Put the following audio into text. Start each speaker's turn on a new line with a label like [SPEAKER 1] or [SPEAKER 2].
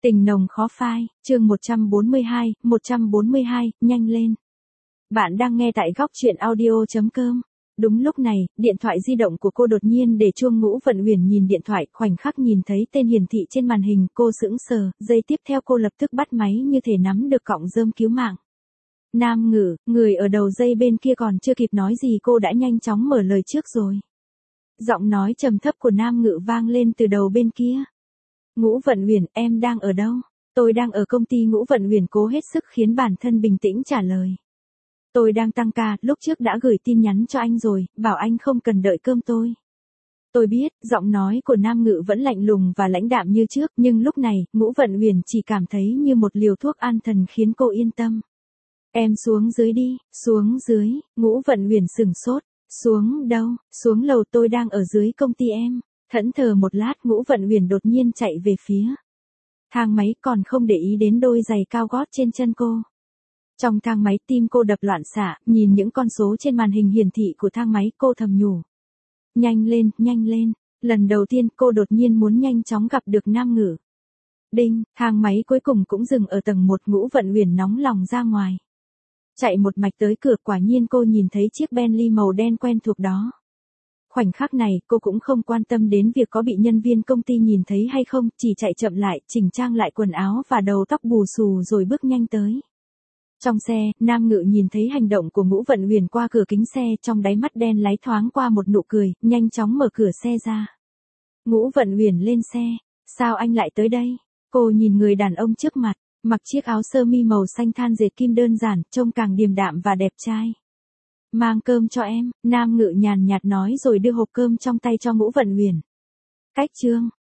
[SPEAKER 1] Tình nồng khó phai, chương 142, nhanh lên. Bạn đang nghe tại góc truyện audio.com. Đúng lúc này, điện thoại di động của cô đột nhiên để chuông. Ngũ Vận Uyển nhìn điện thoại, khoảnh khắc nhìn thấy tên hiển thị trên màn hình, cô sững sờ, giây tiếp theo cô lập tức bắt máy như thể nắm được cọng rơm cứu mạng. Nam Ngự, người ở đầu dây bên kia còn chưa kịp nói gì cô đã nhanh chóng mở lời trước rồi. Giọng nói trầm thấp của Nam Ngự vang lên từ đầu bên kia. Ngũ Vận Uyển, em đang ở đâu? Tôi đang ở công ty. Ngũ Vận Uyển cố hết sức khiến bản thân bình tĩnh trả lời. Tôi đang tăng ca, lúc trước đã gửi tin nhắn cho anh rồi, bảo anh không cần đợi cơm tôi. Tôi biết, giọng nói của Nam Ngự vẫn lạnh lùng và lãnh đạm như trước, nhưng lúc này, Ngũ Vận Uyển chỉ cảm thấy như một liều thuốc an thần khiến cô yên tâm. Em xuống dưới đi, xuống dưới. Ngũ Vận Uyển sửng sốt. Xuống đâu? Xuống lầu, tôi đang ở dưới công ty em. Thẫn thờ một lát, Ngũ Vận Uyển đột nhiên chạy về phía thang máy, còn không để ý đến đôi giày cao gót trên chân cô. Trong thang máy, tim cô đập loạn xạ, nhìn những con số trên màn hình hiển thị của thang máy, cô thầm nhủ. Nhanh lên, nhanh lên. Lần đầu tiên cô đột nhiên muốn nhanh chóng gặp được Nam Ngự. Đinh, thang máy cuối cùng cũng dừng ở tầng 1. Ngũ Vận Uyển nóng lòng ra ngoài. Chạy một mạch tới cửa, quả nhiên cô nhìn thấy chiếc Bentley màu đen quen thuộc đó. Khoảnh khắc này, cô cũng không quan tâm đến việc có bị nhân viên công ty nhìn thấy hay không, chỉ chạy chậm lại, chỉnh trang lại quần áo và đầu tóc bù xù rồi bước nhanh tới. Trong xe, Nam Ngự nhìn thấy hành động của Ngũ Vận Uyển qua cửa kính xe, trong đáy mắt đen láy thoáng qua một nụ cười, nhanh chóng mở cửa xe ra. Ngũ Vận Uyển lên xe. Sao anh lại tới đây? Cô nhìn người đàn ông trước mặt, mặc chiếc áo sơ mi màu xanh than dệt kim đơn giản, trông càng điềm đạm và đẹp trai. Mang cơm cho em, Nam Ngự nhàn nhạt nói rồi đưa hộp cơm trong tay cho Ngũ Vận Uyển. Cách chương,